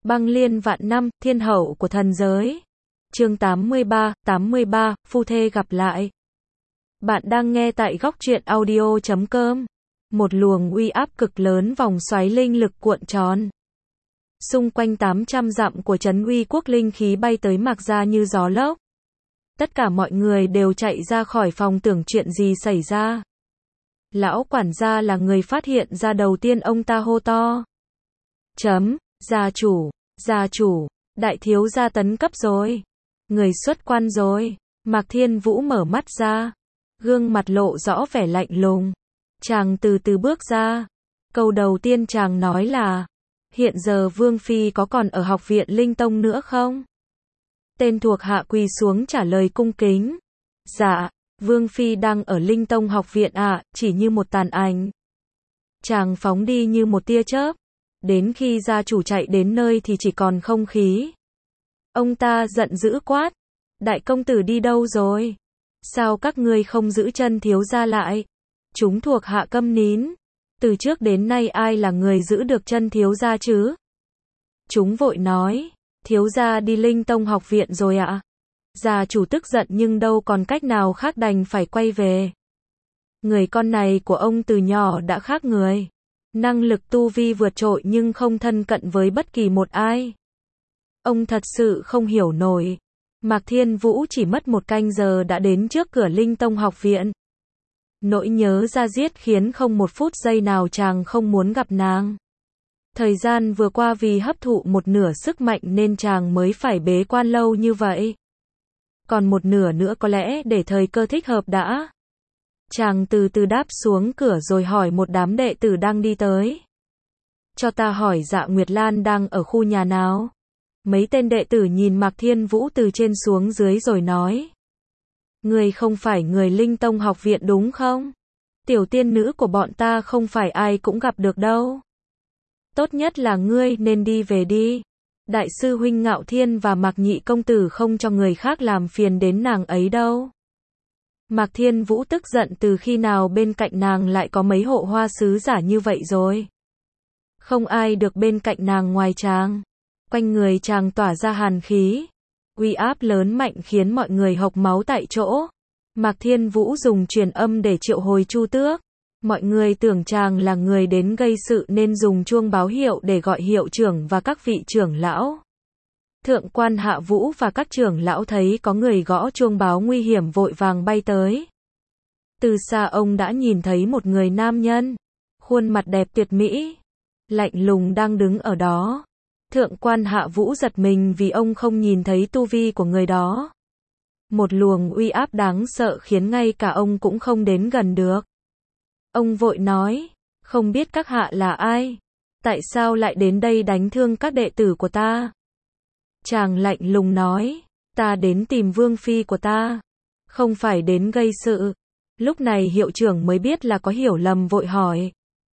Băng liên vạn năm, thiên hậu của thần giới. Chương 83, phu thê gặp lại. Bạn đang nghe tại góc truyện audio.com. Một luồng uy áp cực lớn vòng xoáy linh lực cuộn tròn. Xung quanh 800 dặm của trấn uy quốc linh khí bay tới Mạc Gia như gió lốc. Tất cả mọi người đều chạy ra khỏi phòng tưởng chuyện gì xảy ra. Lão quản gia là người phát hiện ra đầu tiên, ông ta hô to. Gia chủ, đại thiếu gia tấn cấp rồi. Người xuất quan rồi. Mạc Thiên Vũ mở mắt ra. Gương mặt lộ rõ vẻ lạnh lùng. Chàng từ từ bước ra. Câu đầu tiên chàng nói là: hiện giờ Vương Phi có còn ở học viện Linh Tông nữa không? Tên thuộc hạ quỳ xuống trả lời cung kính. Dạ, Vương Phi đang ở Linh Tông học viện ạ, chỉ như một tàn ảnh. Chàng phóng đi như một tia chớp. Đến khi gia chủ chạy đến nơi thì chỉ còn không khí. Ông ta giận dữ quát: đại công tử đi đâu rồi? Sao các ngươi không giữ chân thiếu gia lại? Chúng thuộc hạ câm nín. Từ trước đến nay ai là người giữ được chân thiếu gia chứ? Chúng vội nói: thiếu gia đi Linh Tông học viện rồi ạ. Gia chủ tức giận nhưng đâu còn cách nào khác, đành phải quay về. Người con này của ông từ nhỏ đã khác người. Năng lực tu vi vượt trội nhưng không thân cận với bất kỳ một ai. Ông thật sự không hiểu nổi. Mạc Thiên Vũ chỉ mất 1 canh giờ đã đến trước cửa Linh Tông học viện. Nỗi nhớ ra giết khiến không một phút giây nào chàng không muốn gặp nàng. Thời gian vừa qua vì hấp thụ một nửa sức mạnh nên chàng mới phải bế quan lâu như vậy. Còn một nửa nữa có lẽ để thời cơ thích hợp đã. Chàng từ từ đáp xuống cửa rồi hỏi một đám đệ tử đang đi tới. Cho ta hỏi Dạ Nguyệt Lan đang ở khu nhà nào? Mấy tên đệ tử nhìn Mạc Thiên Vũ từ trên xuống dưới rồi nói: người không phải người Linh Tông học viện đúng không? Tiểu tiên nữ của bọn ta không phải ai cũng gặp được đâu. Tốt nhất là ngươi nên đi về đi. Đại sư huynh Ngạo Thiên và Mạc Nhị công tử không cho người khác làm phiền đến nàng ấy đâu. Mạc Thiên Vũ tức giận, từ khi nào bên cạnh nàng lại có mấy hộ hoa sứ giả như vậy rồi. Không ai được bên cạnh nàng ngoài chàng. Quanh người chàng tỏa ra hàn khí. Uy áp lớn mạnh khiến mọi người hộc máu tại chỗ. Mạc Thiên Vũ dùng truyền âm để triệu hồi Chu Tước. Mọi người tưởng chàng là người đến gây sự nên dùng chuông báo hiệu để gọi hiệu trưởng và các vị trưởng lão. Thượng quan Hạ Vũ và các trưởng lão thấy có người gõ chuông báo nguy hiểm vội vàng bay tới. Từ xa ông đã nhìn thấy một người nam nhân, khuôn mặt đẹp tuyệt mỹ, lạnh lùng đang đứng ở đó. Thượng quan Hạ Vũ giật mình vì ông không nhìn thấy tu vi của người đó. Một luồng uy áp đáng sợ khiến ngay cả ông cũng không đến gần được. Ông vội nói: không biết các hạ là ai? Tại sao lại đến đây đánh thương các đệ tử của ta? Chàng lạnh lùng nói: ta đến tìm Vương Phi của ta, không phải đến gây sự. Lúc này hiệu trưởng mới biết là có hiểu lầm, vội hỏi: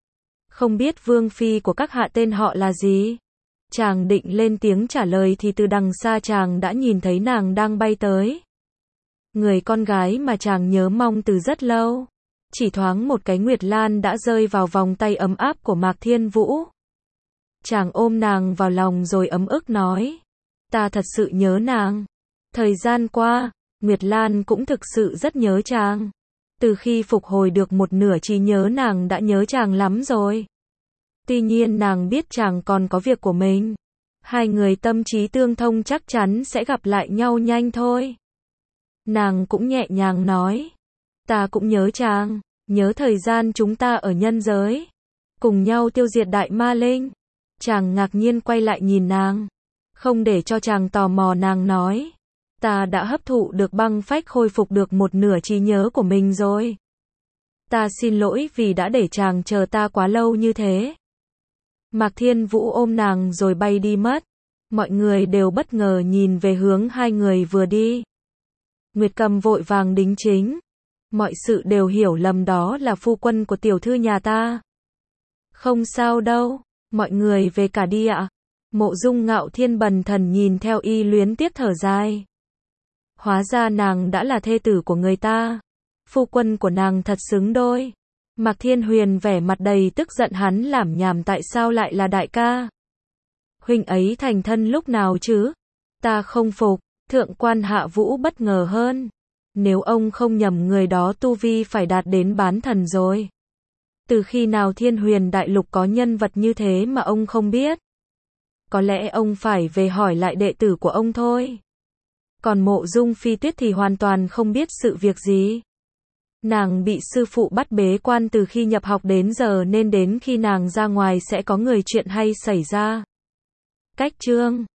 không biết Vương Phi của các hạ tên họ là gì? Chàng định lên tiếng trả lời thì từ đằng xa chàng đã nhìn thấy nàng đang bay tới. Người con gái mà chàng nhớ mong từ rất lâu. Chỉ thoáng một cái Nguyệt Lan đã rơi vào vòng tay ấm áp của Mạc Thiên Vũ. Chàng ôm nàng vào lòng rồi ấm ức nói: ta thật sự nhớ nàng. Thời gian qua, Nguyệt Lan cũng thực sự rất nhớ chàng. Từ khi phục hồi được một nửa trí nhớ, nàng đã nhớ chàng lắm rồi. Tuy nhiên nàng biết chàng còn có việc của mình. Hai người tâm trí tương thông, chắc chắn sẽ gặp lại nhau nhanh thôi. Nàng cũng nhẹ nhàng nói: ta cũng nhớ chàng, nhớ thời gian chúng ta ở nhân giới, cùng nhau tiêu diệt đại ma linh. Chàng ngạc nhiên quay lại nhìn nàng. Không để cho chàng tò mò, nàng nói: ta đã hấp thụ được băng phách, khôi phục được một nửa trí nhớ của mình rồi. Ta xin lỗi vì đã để chàng chờ ta quá lâu như thế. Mạc Thiên Vũ ôm nàng rồi bay đi mất. Mọi người đều bất ngờ nhìn về hướng hai người vừa đi. Nguyệt Cầm vội vàng đính chính: mọi sự đều hiểu lầm, đó là phu quân của tiểu thư nhà ta. Không sao đâu, mọi người về cả đi ạ. Mộ Dung Ngạo Thiên bần thần nhìn theo y luyến tiếc thở dài. Hóa ra nàng đã là thê tử của người ta. Phu quân của nàng thật xứng đôi. Mạc Thiên Huyền vẻ mặt đầy tức giận, hắn lảm nhảm tại sao lại là đại ca. Huynh ấy thành thân lúc nào chứ? Ta không phục. Thượng quan Hạ Vũ bất ngờ hơn. Nếu ông không nhầm người đó tu vi phải đạt đến bán thần rồi. Từ khi nào Thiên Huyền Đại Lục có nhân vật như thế mà ông không biết? Có lẽ ông phải về hỏi lại đệ tử của ông thôi. Còn Mộ Dung Phi Tuyết thì hoàn toàn không biết sự việc gì. Nàng bị sư phụ bắt bế quan từ khi nhập học đến giờ nên đến khi nàng ra ngoài sẽ có người chuyện hay xảy ra. Cách chương